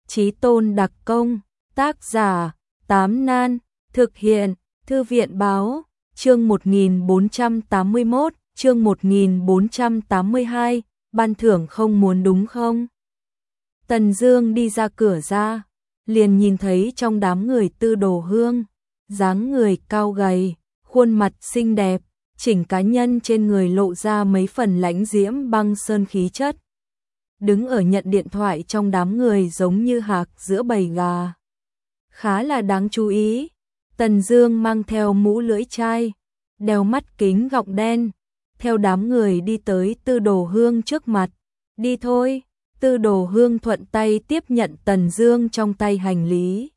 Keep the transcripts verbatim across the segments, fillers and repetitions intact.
Chí tôn đặc công, tác giả, Tám Nan, thực hiện, Thư viện báo, chương một nghìn bốn trăm tám mươi mốt, chương một nghìn bốn trăm tám mươi hai, ban thưởng không muốn đúng không? Tần Dương đi ra cửa ra, liền nhìn thấy trong đám người Tư Đồ Hương, dáng người cao gầy, khuôn mặt xinh đẹp, chỉnh cá nhân trên người lộ ra mấy phần lãnh diễm băng sơn khí chất. Đứng ở nhận điện thoại trong đám người giống như hạc giữa bầy gà. Khá là đáng chú ý, Tần Dương mang theo mũ lưỡi chai, đeo mắt kính gọng đen, theo đám người đi tới Tư Đồ Hương trước mặt. Đi thôi, Tư Đồ Hương thuận tay tiếp nhận Tần Dương trong tay hành lý.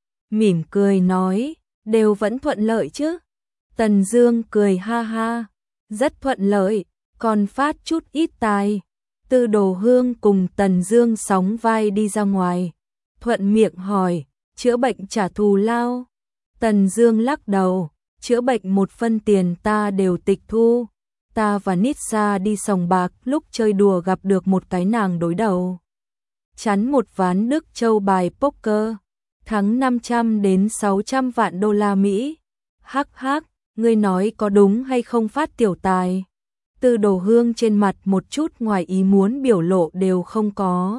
Mỉm cười nói, đều vẫn thuận lợi chứ? Tần Dương cười ha ha, rất thuận lợi, còn phát chút ít tài. Tư Đồ Hương cùng Tần Dương sóng vai đi ra ngoài, thuận miệng hỏi, chữa bệnh trả thù lao? Tần Dương lắc đầu, chữa bệnh một phân tiền ta đều tịch thu. Ta và Nitsa đi sòng bạc lúc chơi đùa gặp được một cái nàng đối đầu. Chắn một ván Đức Châu bài poker, thắng năm trăm đến sáu trăm vạn đô la Mỹ. Hắc hắc, ngươi nói có đúng hay không phát tiểu tài? Tư Đồ Hương trên mặt một chút ngoài ý muốn biểu lộ đều không có.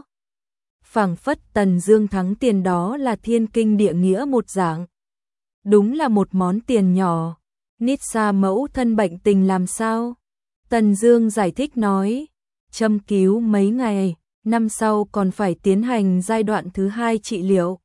Phảng phất Tần Dương thắng tiền đó là thiên kinh địa nghĩa một dạng. Đúng là một món tiền nhỏ. Nitsa mẫu thân bệnh tình làm sao? Tần Dương giải thích nói, châm cứu mấy ngày, năm sau còn phải tiến hành giai đoạn thứ hai trị liệu.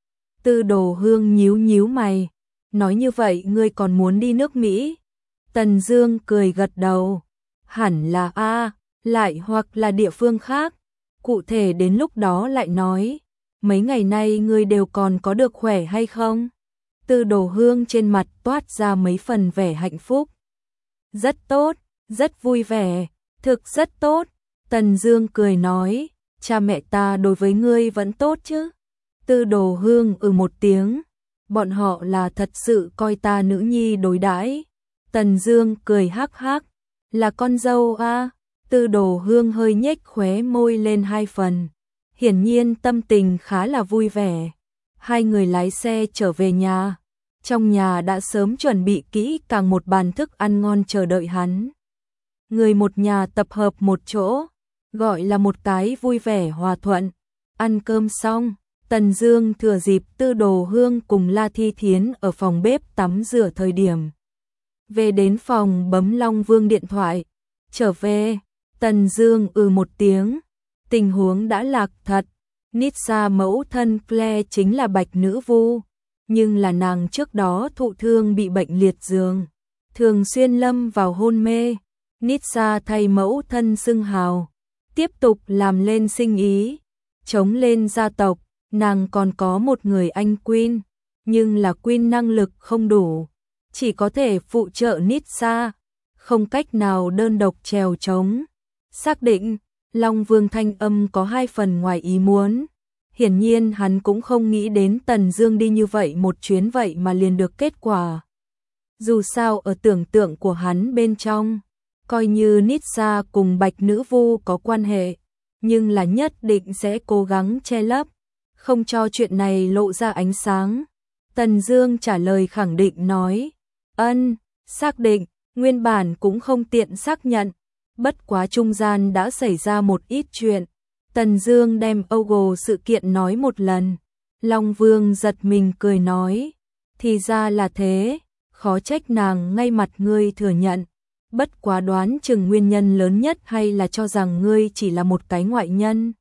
Tư Đồ Hương nhíu nhíu mày, nói như vậy ngươi còn muốn đi nước Mỹ? Tần Dương cười gật đầu, hẳn là a, lại hoặc là địa phương khác, cụ thể đến lúc đó lại nói. Mấy ngày nay ngươi đều còn có được khỏe hay không? Tư Đồ Hương trên mặt toát ra mấy phần vẻ hạnh phúc. Rất tốt, rất vui vẻ, thực rất tốt. Tần Dương cười nói, cha mẹ ta đối với ngươi vẫn tốt chứ? Tư Đồ Hương ừ một tiếng, bọn họ là thật sự coi ta nữ nhi đối đãi. Tần Dương cười hắc hắc, là con dâu a? Tư Đồ Hương hơi nhếch khóe môi lên hai phần, hiển nhiên tâm tình khá là vui vẻ. Hai người lái xe trở về nhà. Trong nhà đã sớm chuẩn bị kỹ càng một bàn thức ăn ngon chờ đợi hắn. Người một nhà tập hợp một chỗ, gọi là một cái vui vẻ hòa thuận. Ăn cơm xong, Tần Dương thừa dịp Tư Đồ Hương cùng La Thi Thiến ở phòng bếp tắm rửa thời điểm, về đến phòng bấm Long Vương điện thoại. Trở về, Tần Dương ừ một tiếng, tình huống đã lạc thật. Nitsa mẫu thân Claire chính là Bạch Nữ Vu, nhưng là nàng trước đó thụ thương bị bệnh liệt giường, thường xuyên lâm vào hôn mê. Nitsa thay mẫu thân xưng hào, tiếp tục làm lên sinh ý, chống lên gia tộc. Nàng còn có một người anh Queen, nhưng là Queen năng lực không đủ, chỉ có thể phụ trợ Nitsa, không cách nào đơn độc chèo chống. Xác định, Long Vương thanh âm có hai phần ngoài ý muốn. Hiển nhiên hắn cũng không nghĩ đến Tần Dương đi như vậy một chuyến vậy mà liền được kết quả. Dù sao ở tưởng tượng của hắn bên trong, coi như Nitsa cùng Bạch Nữ Vu có quan hệ, nhưng là nhất định sẽ cố gắng che lấp, không cho chuyện này lộ ra ánh sáng. Tần Dương trả lời khẳng định nói, ân, xác định, nguyên bản cũng không tiện xác nhận, bất quá trung gian đã xảy ra một ít chuyện. Tần Dương đem Ogle sự kiện nói một lần. Long Vương giật mình cười nói, thì ra là thế, khó trách nàng ngay mặt ngươi thừa nhận. Bất quá đoán chừng nguyên nhân lớn nhất hay là cho rằng ngươi chỉ là một cái ngoại nhân.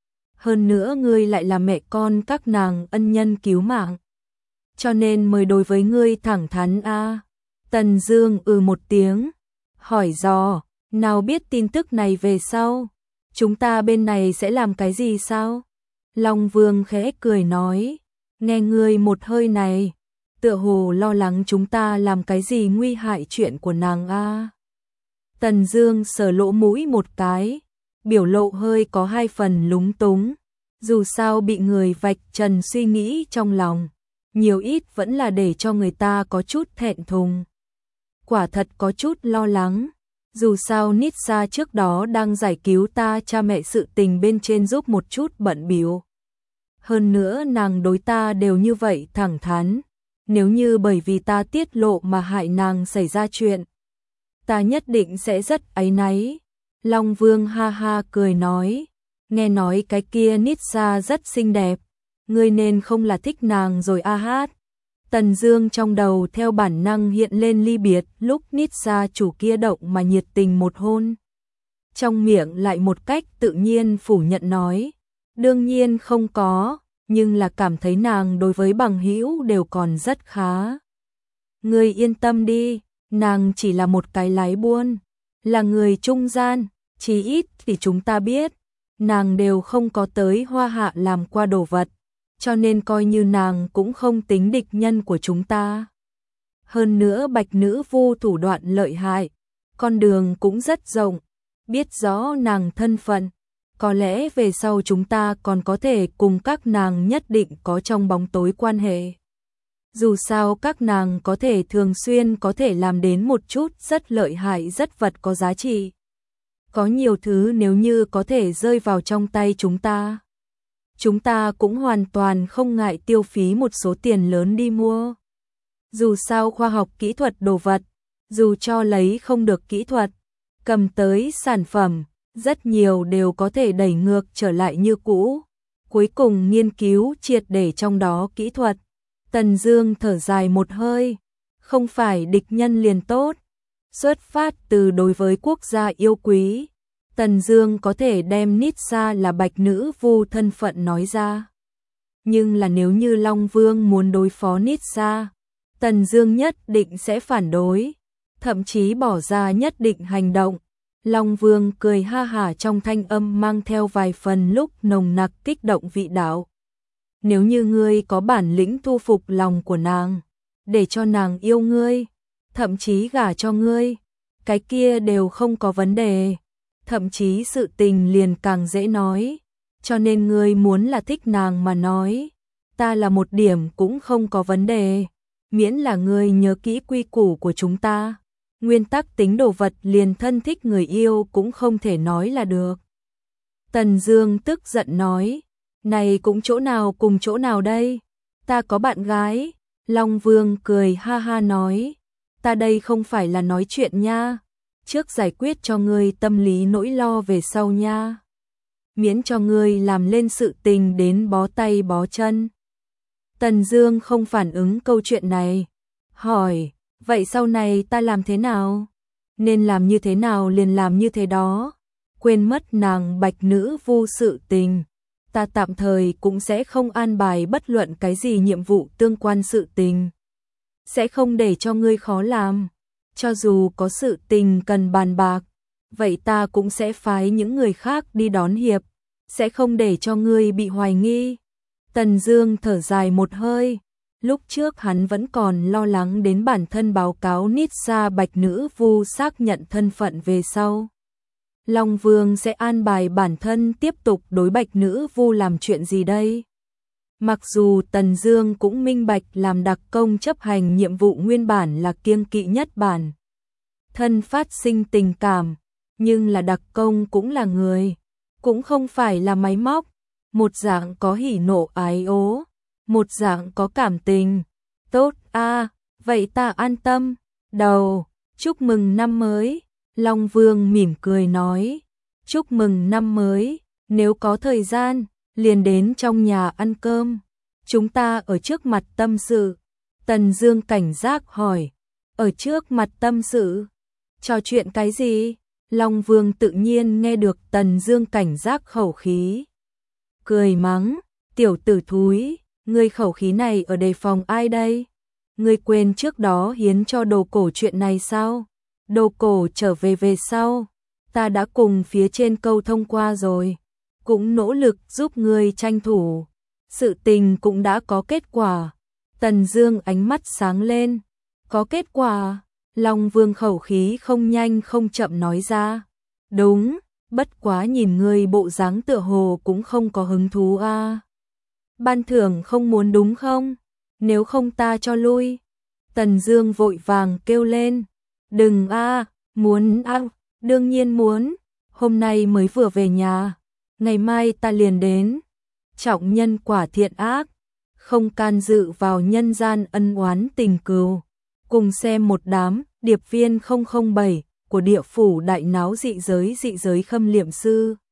Hơn nữa ngươi lại là mẹ con các nàng ân nhân cứu mạng, cho nên mới đối với ngươi thẳng thắn a. Tần Dương ừ một tiếng, hỏi dò, nào biết tin tức này về sau, chúng ta bên này sẽ làm cái gì sao? Long Vương khẽ cười nói, nghe ngươi một hơi này, tựa hồ lo lắng chúng ta làm cái gì nguy hại chuyện của nàng a. Tần Dương sờ lỗ mũi một cái, biểu lộ hơi có hai phần lúng túng, dù sao bị người vạch trần suy nghĩ trong lòng, nhiều ít vẫn là để cho người ta có chút thẹn thùng. Quả thật có chút lo lắng, dù sao Nitsa trước đó đang giải cứu ta cha mẹ sự tình bên trên giúp một chút bận bịu. Hơn nữa nàng đối ta đều như vậy thẳng thắn. Nếu như bởi vì ta tiết lộ mà hại nàng xảy ra chuyện, ta nhất định sẽ rất áy náy. Long Vương ha ha cười nói, nghe nói cái kia Nitsa rất xinh đẹp, ngươi nên không là thích nàng rồi a hát. Tần Dương trong đầu theo bản năng hiện lên ly biệt lúc Nitsa chủ kia động mà nhiệt tình một hôn. Trong miệng lại một cách tự nhiên phủ nhận nói, đương nhiên không có, nhưng là cảm thấy nàng đối với bằng hữu đều còn rất khá. Ngươi yên tâm đi, nàng chỉ là một cái lái buôn, là người trung gian, chí ít thì chúng ta biết, nàng đều không có tới Hoa Hạ làm qua đồ vật, cho nên coi như nàng cũng không tính địch nhân của chúng ta. Hơn nữa Bạch Nữ Vu thủ đoạn lợi hại, con đường cũng rất rộng, biết rõ nàng thân phận, có lẽ về sau chúng ta còn có thể cùng các nàng nhất định có trong bóng tối quan hệ. Dù sao các nàng có thể thường xuyên có thể làm đến một chút rất lợi hại, rất vật có giá trị. Có nhiều thứ nếu như có thể rơi vào trong tay chúng ta, chúng ta cũng hoàn toàn không ngại tiêu phí một số tiền lớn đi mua. Dù sao khoa học kỹ thuật đồ vật, dù cho lấy không được kỹ thuật, cầm tới sản phẩm, rất nhiều đều có thể đẩy ngược trở lại như cũ. Cuối cùng nghiên cứu triệt để trong đó kỹ thuật. Tần Dương thở dài một hơi, không phải địch nhân liền tốt. Xuất phát từ đối với quốc gia yêu quý, Tần Dương có thể đem Nitsa là Bạch Nữ Vu thân phận nói ra. Nhưng là nếu như Long Vương muốn đối phó Nitsa, Tần Dương nhất định sẽ phản đối, thậm chí bỏ ra nhất định hành động. Long Vương cười ha hả trong thanh âm mang theo vài phần lúc nồng nặc kích động vị đạo. Nếu như ngươi có bản lĩnh thu phục lòng của nàng, để cho nàng yêu ngươi, thậm chí gả cho ngươi, cái kia đều không có vấn đề, thậm chí sự tình liền càng dễ nói, cho nên ngươi muốn là thích nàng mà nói, ta là một điểm cũng không có vấn đề, miễn là ngươi nhớ kỹ quy củ của chúng ta. Nguyên tắc tính đồ vật liền thân thích người yêu cũng không thể nói là được. Tần Dương tức giận nói, này cũng chỗ nào cùng chỗ nào đây, ta có bạn gái. Long Vương cười ha ha nói, ta đây không phải là nói chuyện nha, trước giải quyết cho ngươi tâm lý nỗi lo về sau nha, miễn cho ngươi làm lên sự tình đến bó tay bó chân. Tần Dương không phản ứng câu chuyện này, hỏi, vậy sau này ta làm thế nào? Nên làm như thế nào liền làm như thế đó, quên mất nàng Bạch Nữ Vu sự tình, ta tạm thời cũng sẽ không an bài bất luận cái gì nhiệm vụ tương quan sự tình, sẽ không để cho ngươi khó làm, cho dù có sự tình cần bàn bạc, vậy ta cũng sẽ phái những người khác đi đón hiệp, sẽ không để cho ngươi bị hoài nghi. Tần Dương thở dài một hơi, lúc trước hắn vẫn còn lo lắng đến bản thân báo cáo Nitsa Bạch Nữ Vu xác nhận thân phận về sau, Long Vương sẽ an bài bản thân tiếp tục đối Bạch Nữ Vu làm chuyện gì đây? Mặc dù Tần Dương cũng minh bạch làm đặc công chấp hành nhiệm vụ nguyên bản là kiêng kỵ nhất bản thân phát sinh tình cảm, nhưng là đặc công cũng là người, cũng không phải là máy móc, một dạng có hỉ nộ ái ố, một dạng có cảm tình. Tốt a, à, vậy ta an tâm. Đầu, chúc mừng năm mới. Long Vương mỉm cười nói, chúc mừng năm mới, nếu có thời gian, liền đến trong nhà ăn cơm, chúng ta ở trước mặt tâm sự. Tần Dương cảnh giác hỏi, ở trước mặt tâm sự, trò chuyện cái gì? Long Vương tự nhiên nghe được Tần Dương cảnh giác khẩu khí, cười mắng, tiểu tử thúi, ngươi khẩu khí này ở đề phòng ai đây? Ngươi quên trước đó hiến cho đồ cổ chuyện này sao? Đồ cổ trở về về sau, ta đã cùng phía trên câu thông qua rồi, cũng nỗ lực giúp ngươi tranh thủ, sự tình cũng đã có kết quả. Tần Dương ánh mắt sáng lên, có kết quả? Long Vương khẩu khí không nhanh không chậm nói ra, đúng, bất quá nhìn ngươi bộ dáng tựa hồ cũng không có hứng thú a. À. Ban thưởng không muốn đúng không? Nếu không ta cho lui. Tần Dương vội vàng kêu lên, đừng a, à, muốn a, à, đương nhiên muốn, hôm nay mới vừa về nhà, ngày mai ta liền đến. trọng nhân quả thiện ác, không can dự vào nhân gian ân oán tình cừu. Cùng xem một đám điệp viên không không bảy của địa phủ đại náo dị giới dị giới Khâm Liệm Sư.